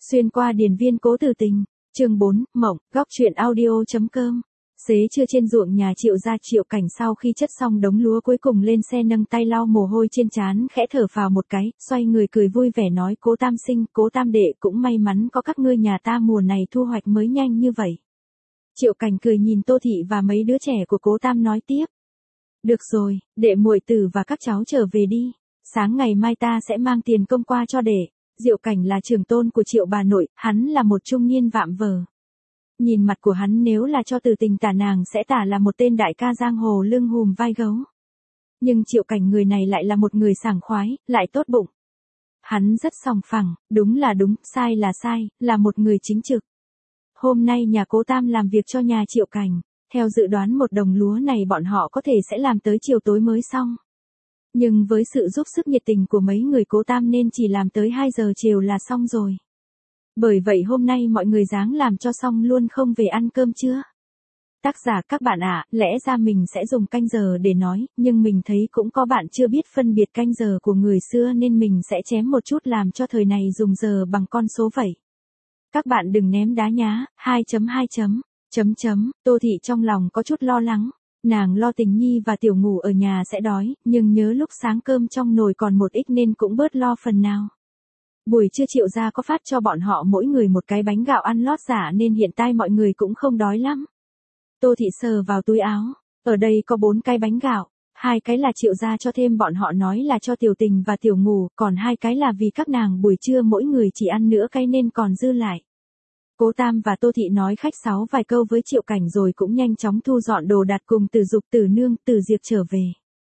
Xuyên qua điền viên cố tử tình, chương 4, mộng, góc truyện audio.com. Xế trưa trên ruộng nhà Triệu gia, Triệu Cảnh sau khi chất xong đống lúa cuối cùng lên xe nâng tay lau mồ hôi trên trán, khẽ thở phào một cái, xoay người cười vui vẻ nói: Cố Tam sinh, Cố Tam đệ, cũng may mắn có các ngươi nhà ta mùa này thu hoạch mới nhanh như vậy. Triệu Cảnh cười nhìn Tô Thị và mấy đứa trẻ của Cố Tam nói tiếp: Được rồi, đệ muội tử và các cháu trở về đi, sáng ngày mai ta sẽ mang tiền công qua cho đệ. Diệu Cảnh là trưởng tôn của Triệu bà nội, hắn là một trung niên vạm vỡ. Nhìn mặt của hắn nếu là cho Từ Tình tả nàng sẽ tả là một tên đại ca giang hồ lưng hùm vai gấu. Nhưng Triệu Cảnh người này lại là một người sảng khoái, lại tốt bụng. Hắn rất sòng phẳng, đúng là đúng, sai là sai, là một người chính trực. Hôm nay nhà Cố Tam làm việc cho nhà Triệu Cảnh, theo dự đoán một đồng lúa này bọn họ có thể sẽ làm tới chiều tối mới xong. Nhưng với sự giúp sức nhiệt tình của mấy người Cố Tam nên chỉ làm tới 2 giờ chiều là xong rồi. Bởi vậy hôm nay mọi người ráng làm cho xong luôn không về ăn cơm trưa. Tác giả các bạn ạ, lẽ ra mình sẽ dùng canh giờ để nói, nhưng mình thấy cũng có bạn chưa biết phân biệt canh giờ của người xưa nên mình sẽ chém một chút làm cho thời này dùng giờ bằng con số vậy. Các bạn đừng ném đá nhá, 2.2. Tô Thị trong lòng có chút lo lắng. Nàng lo Tình Nhi và Tiểu Ngủ ở nhà sẽ đói, nhưng nhớ lúc sáng cơm trong nồi còn một ít nên cũng bớt lo phần nào. Buổi trưa Triệu gia có phát cho bọn họ mỗi người một cái bánh gạo ăn lót giả nên hiện tại mọi người cũng không đói lắm. Tô Thị sờ vào túi áo, ở đây có 4 cái bánh gạo, 2 cái là Triệu gia cho thêm bọn họ nói là cho Tiểu Tình và Tiểu Ngủ, còn 2 cái là vì các nàng buổi trưa mỗi người chỉ ăn nửa cái nên còn dư lại. Cố Tam và Tô Thị nói khách sáo vài câu với Triệu Cảnh rồi cũng nhanh chóng thu dọn đồ đạc cùng Từ Dục, Từ Nương, Từ Diệp trở về.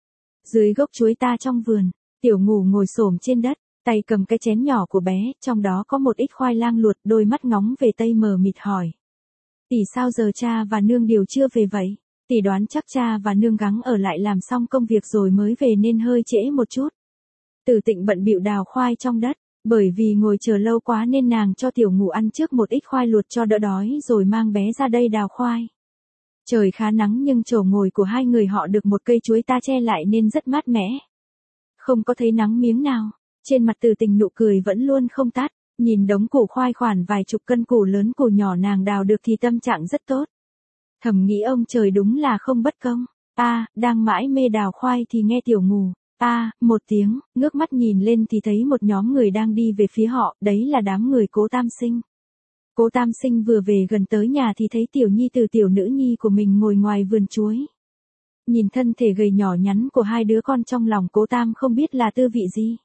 Dưới gốc chuối ta trong vườn, Tiểu Ngủ ngồi xổm trên đất, tay cầm cái chén nhỏ của bé, trong đó có một ít khoai lang luộc, đôi mắt ngóng về tây mờ mịt hỏi: Tỷ sao giờ cha và nương đều chưa về vậy? Tỷ đoán chắc cha và nương gắng ở lại làm xong công việc rồi mới về nên hơi trễ một chút. Từ Tịnh bận bịu đào khoai trong đất. Bởi vì ngồi chờ lâu quá nên nàng cho Tiểu Ngủ ăn trước một ít khoai luộc cho đỡ đói rồi mang bé ra đây đào khoai. Trời khá nắng nhưng chỗ ngồi của hai người họ được một cây chuối ta che lại nên rất mát mẻ. Không có thấy nắng miếng nào, trên mặt Từ Tình nụ cười vẫn luôn không tắt, nhìn đống củ khoai khoảng vài chục cân củ lớn củ nhỏ nàng đào được thì tâm trạng rất tốt. Thầm nghĩ ông trời đúng là không bất công. Đang mãi mê đào khoai thì nghe Tiểu Ngủ một tiếng, ngước mắt nhìn lên thì thấy một nhóm người đang đi về phía họ, đấy là đám người Cố Tam sinh. Cố Tam sinh vừa về gần tới nhà thì thấy Tiểu Nhi từ tiểu nữ nhi của mình ngồi ngoài vườn chuối. Nhìn thân thể gầy nhỏ nhắn của hai đứa con trong lòng Cố Tam không biết là tư vị gì.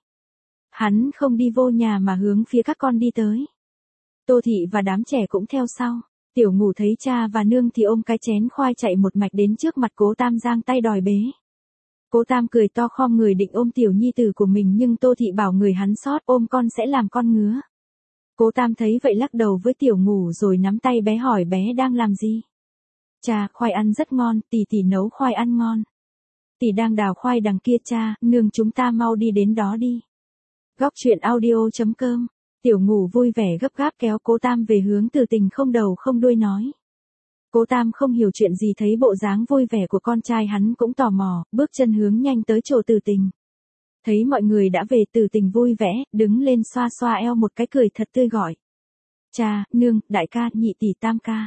Hắn không đi vô nhà mà hướng phía các con đi tới. Tô Thị và đám trẻ cũng theo sau. Tiểu Ngủ thấy cha và nương thì ôm cái chén khoai chạy một mạch đến trước mặt Cố Tam giang tay đòi bế. Cố Tam cười to khom người định ôm Tiểu Nhi tử của mình nhưng Tô Thị bảo người hắn sót ôm con sẽ làm con ngứa. Cố Tam thấy vậy lắc đầu với Tiểu Ngủ rồi nắm tay bé hỏi bé đang làm gì. Cha, khoai ăn rất ngon, tỷ nấu khoai ăn ngon. Tỷ đang đào khoai đằng kia cha, nương chúng ta mau đi đến đó đi. Góc truyện audio.com. Tiểu Ngủ vui vẻ gấp gáp kéo Cố Tam về hướng Từ Tình không đầu không đuôi nói. Cố Tam không hiểu chuyện gì thấy bộ dáng vui vẻ của con trai hắn cũng tò mò, bước chân hướng nhanh tới chỗ Từ Tình. Thấy mọi người đã về, Từ Tình vui vẻ, đứng lên xoa xoa eo một cái cười thật tươi gọi. Cha, nương, đại ca, nhị tỷ, tam ca.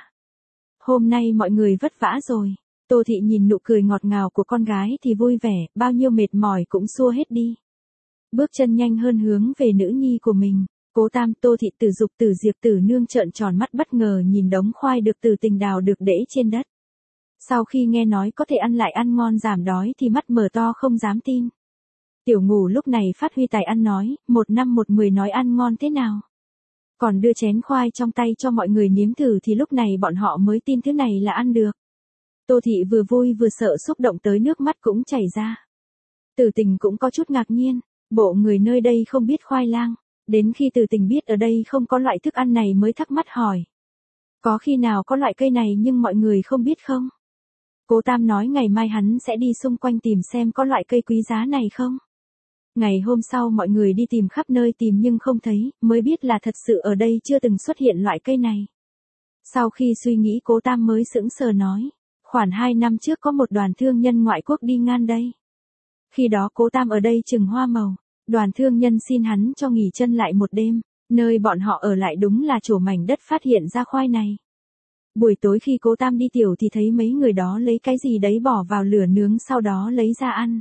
Hôm nay mọi người vất vả rồi. Tô Thị nhìn nụ cười ngọt ngào của con gái thì vui vẻ, bao nhiêu mệt mỏi cũng xua hết đi. Bước chân nhanh hơn hướng về nữ nhi của mình. Cố Tam, Tô Thị, Từ Dục, Từ Diệp, Từ Nương trợn tròn mắt bất ngờ nhìn đống khoai được Từ Tình đào được để trên đất. Sau khi nghe nói có thể ăn lại ăn ngon giảm đói thì mắt mở to không dám tin. Tiểu Ngủ lúc này phát huy tài ăn nói, 1 năm 1 10 nói ăn ngon thế nào. Còn đưa chén khoai trong tay cho mọi người nếm thử thì lúc này bọn họ mới tin thứ này là ăn được. Tô Thị vừa vui vừa sợ xúc động tới nước mắt cũng chảy ra. Từ Tình cũng có chút ngạc nhiên, bộ người nơi đây không biết khoai lang. Đến khi Từ Tình biết ở đây không có loại thức ăn này mới thắc mắc hỏi. Có khi nào có loại cây này nhưng mọi người không biết không? Cố Tam nói ngày mai hắn sẽ đi xung quanh tìm xem có loại cây quý giá này không. Ngày hôm sau mọi người đi tìm khắp nơi tìm nhưng không thấy, mới biết là thật sự ở đây chưa từng xuất hiện loại cây này. Sau khi suy nghĩ Cố Tam mới sững sờ nói. Khoảng 2 năm trước có một đoàn thương nhân ngoại quốc đi ngang đây. Khi đó Cố Tam ở đây trừng hoa màu. Đoàn thương nhân xin hắn cho nghỉ chân lại một đêm, Nơi bọn họ ở lại đúng là chỗ mảnh đất phát hiện ra khoai này. Buổi tối khi Cố Tam đi tiểu thì thấy mấy người đó lấy cái gì đấy bỏ vào lửa nướng sau đó lấy ra ăn.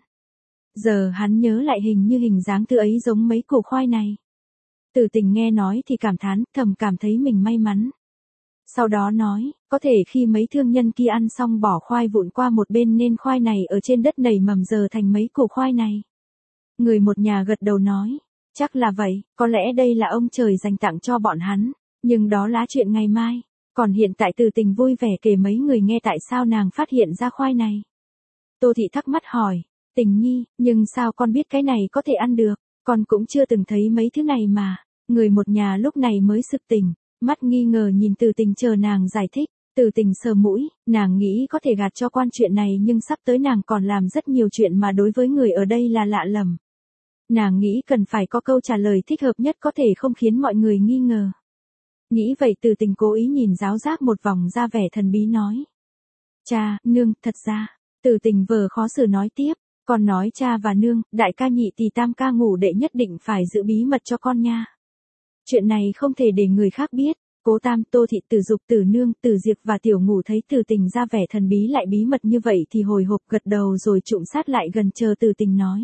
Giờ hắn nhớ lại hình dáng thứ ấy giống mấy củ khoai này. Tử Tình nghe nói thì cảm thán, thầm cảm thấy mình may mắn. Sau đó nói, có thể khi mấy thương nhân kia ăn xong bỏ khoai vụn qua một bên nên khoai này ở trên đất nảy mầm giờ thành mấy củ khoai này. Người một nhà gật đầu nói, chắc là vậy, có lẽ đây là ông trời dành tặng cho bọn hắn, nhưng đó là chuyện ngày mai. Còn hiện tại Tử Tình vui vẻ kể mấy người nghe tại sao nàng phát hiện ra khoai này. Tô Thị thắc mắc hỏi, Tình Nhi, nhưng sao con biết cái này có thể ăn được, con cũng chưa từng thấy mấy thứ này mà. Người một nhà lúc này mới sực tỉnh, mắt nghi ngờ nhìn Tử Tình chờ nàng giải thích. Tử Tình sờ mũi, nàng nghĩ có thể gạt cho quan chuyện này nhưng sắp tới nàng còn làm rất nhiều chuyện mà đối với người ở đây là lạ lẫm. Nàng nghĩ cần phải có câu trả lời thích hợp nhất có thể không khiến mọi người nghi ngờ. Nghĩ vậy Tử Tình cố ý nhìn Giáo Giác một vòng ra vẻ thần bí nói. Cha, nương, thật ra, Tử Tình vờ khó xử nói tiếp, con nói cha và nương, đại ca nhị tỷ tam ca ngủ đệ nhất định phải giữ bí mật cho con nha. Chuyện này không thể để người khác biết. Cố Tam, Tô Thị, Tử Dục, Tử Nương, Tử Diệp và Tiểu Ngủ thấy Tử Tình ra vẻ thần bí lại bí mật như vậy thì hồi hộp gật đầu rồi trụm sát lại gần chờ Tử Tình nói.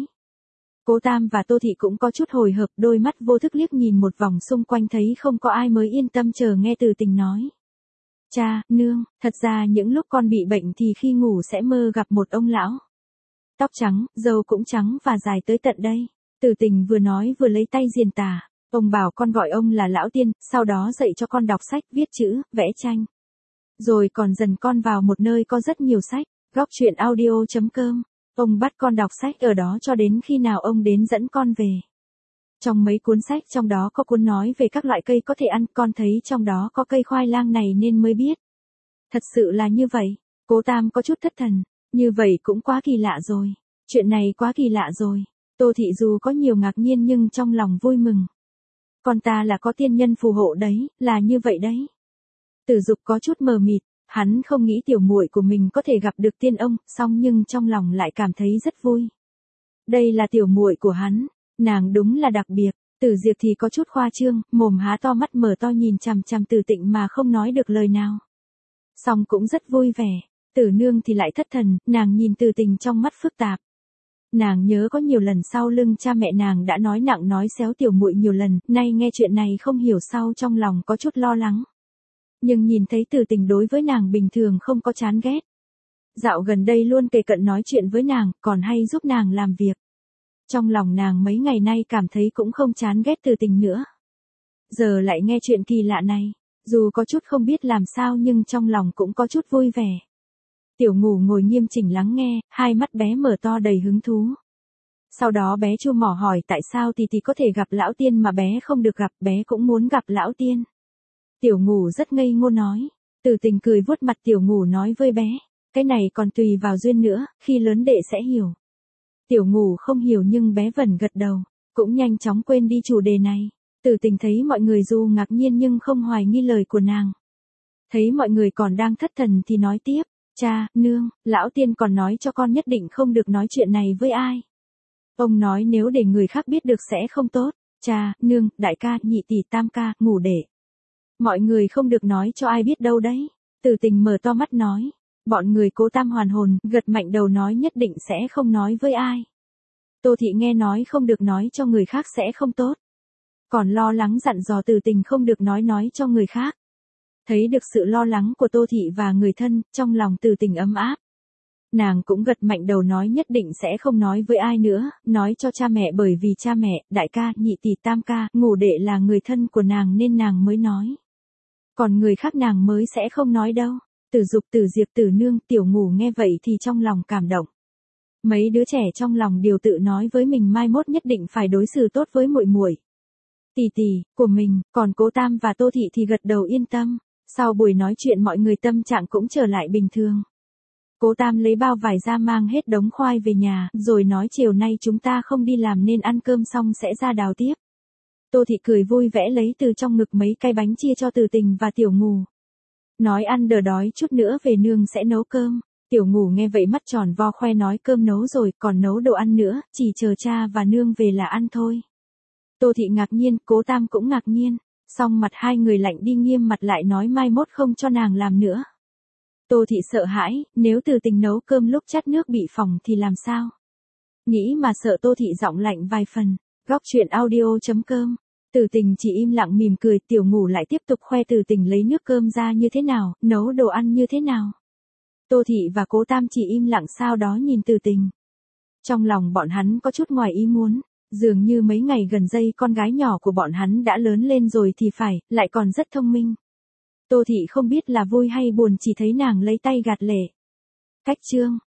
Cố Tam và Tô Thị cũng có chút hồi hộp, đôi mắt vô thức liếc nhìn một vòng xung quanh thấy không có ai mới yên tâm chờ nghe Tử Tình nói. Cha, nương, thật ra những lúc con bị bệnh thì khi ngủ sẽ mơ gặp một ông lão. Tóc trắng, râu cũng trắng và dài tới tận đây. Tử Tình vừa nói vừa lấy tay diền tà. Ông bảo con gọi ông là lão tiên, sau đó dạy cho con đọc sách, viết chữ, vẽ tranh. Rồi còn dần con vào một nơi có rất nhiều sách, góc truyện audio.com. Ông bắt con đọc sách ở đó cho đến khi nào ông đến dẫn con về. Trong mấy cuốn sách trong đó có cuốn nói về các loại cây có thể ăn, con thấy trong đó có cây khoai lang này nên mới biết. Thật sự là như vậy. Cố Tam có chút thất thần, như vậy cũng quá kỳ lạ rồi. Chuyện này quá kỳ lạ rồi. Tô Thị dù có nhiều ngạc nhiên nhưng trong lòng vui mừng. Con ta là có tiên nhân phù hộ đấy, là như vậy đấy. Tử Dục có chút mờ mịt, hắn không nghĩ tiểu muội của mình có thể gặp được tiên ông, song nhưng trong lòng lại cảm thấy rất vui. Đây là tiểu muội của hắn, nàng đúng là đặc biệt. Tử Diệp thì có chút khoa trương, mồm há to mắt mở to nhìn chằm chằm Tử Tịnh mà không nói được lời nào. Song cũng rất vui vẻ. Tử Nương thì lại thất thần, nàng nhìn Tử Tình trong mắt phức tạp. Nàng nhớ có nhiều lần sau lưng cha mẹ nàng đã nói nặng nói xéo tiểu muội nhiều lần, nay nghe chuyện này không hiểu sao trong lòng có chút lo lắng. Nhưng nhìn thấy Tử Tình đối với nàng bình thường không có chán ghét. Dạo gần đây luôn kề cận nói chuyện với nàng, còn hay giúp nàng làm việc. Trong lòng nàng mấy ngày nay cảm thấy cũng không chán ghét Tử Tình nữa. Giờ lại nghe chuyện kỳ lạ này, dù có chút không biết làm sao nhưng trong lòng cũng có chút vui vẻ. Tiểu Ngủ ngồi nghiêm chỉnh lắng nghe, hai mắt bé mở to đầy hứng thú. Sau đó bé chu mỏ hỏi tại sao Tì có thể gặp lão tiên mà bé không được gặp, bé cũng muốn gặp lão tiên. Tiểu Ngủ rất ngây ngô nói. Tử Tình cười vuốt mặt Tiểu Ngủ nói với bé, cái này còn tùy vào duyên nữa, khi lớn đệ sẽ hiểu. Tiểu Ngủ không hiểu nhưng bé vẫn gật đầu, cũng nhanh chóng quên đi chủ đề này. Tử Tình thấy mọi người dù ngạc nhiên nhưng không hoài nghi lời của nàng. Thấy mọi người còn đang thất thần thì nói tiếp. Cha, nương, lão tiên còn nói cho con nhất định không được nói chuyện này với ai. Ông nói nếu để người khác biết được sẽ không tốt. Cha, nương, đại ca, nhị tỷ, tam ca, ngủ đệ. Mọi người không được nói cho ai biết đâu đấy. Tử Tình mở to mắt nói. Bọn người Cố Tam hoàn hồn, gật mạnh đầu nói nhất định sẽ không nói với ai. Tô Thị nghe nói không được nói cho người khác sẽ không tốt. Còn lo lắng dặn dò Tử Tình không được nói cho người khác. Thấy được sự lo lắng của Tô Thị và người thân, trong lòng Tử Tình ấm áp. Nàng cũng gật mạnh đầu nói nhất định sẽ không nói với ai nữa, nói cho cha mẹ bởi vì cha mẹ, đại ca, nhị tỷ, tam ca, ngủ đệ là người thân của nàng nên nàng mới nói. Còn người khác nàng mới sẽ không nói đâu. Tử Dục, Tử Diệp, Tử Nương, Tiểu Ngủ nghe vậy thì trong lòng cảm động. Mấy đứa trẻ trong lòng đều tự nói với mình mai mốt nhất định phải đối xử tốt với muội muội, tỷ của mình, còn Cố Tam và Tô Thị thì gật đầu yên tâm. Sau buổi nói chuyện mọi người tâm trạng cũng trở lại bình thường. Cố Tam lấy bao vải ra mang hết đống khoai về nhà, rồi nói chiều nay chúng ta không đi làm nên ăn cơm xong sẽ ra đào tiếp. Tô Thị cười vui vẻ lấy từ trong ngực mấy cái bánh chia cho Tử Tình và Tiểu Ngủ. Nói ăn đỡ đói chút nữa về nương sẽ nấu cơm. Tiểu Ngủ nghe vậy mắt tròn vo khoe nói cơm nấu rồi, còn nấu đồ ăn nữa, chỉ chờ cha và nương về là ăn thôi. Tô Thị ngạc nhiên, Cố Tam cũng ngạc nhiên. Xong mặt hai người lạnh đi, nghiêm mặt lại nói mai mốt không cho nàng làm nữa. Tô Thị sợ hãi, nếu Từ Tình nấu cơm lúc chắt nước bị phỏng thì làm sao? Nghĩ mà sợ Tô Thị giọng lạnh vài phần. Góc chuyện audio.com. Từ Tình chỉ im lặng mỉm cười, Tiểu Ngủ lại tiếp tục khoe Từ Tình lấy nước cơm ra như thế nào, nấu đồ ăn như thế nào. Tô Thị và Cố Tam chỉ im lặng sau đó nhìn Từ Tình. Trong lòng bọn hắn có chút ngoài ý muốn, dường như mấy ngày gần đây con gái nhỏ của bọn hắn đã lớn lên rồi thì phải, lại còn rất thông minh. Tô Thị không biết là vui hay buồn, chỉ thấy nàng lấy tay gạt lệ. Cách chương.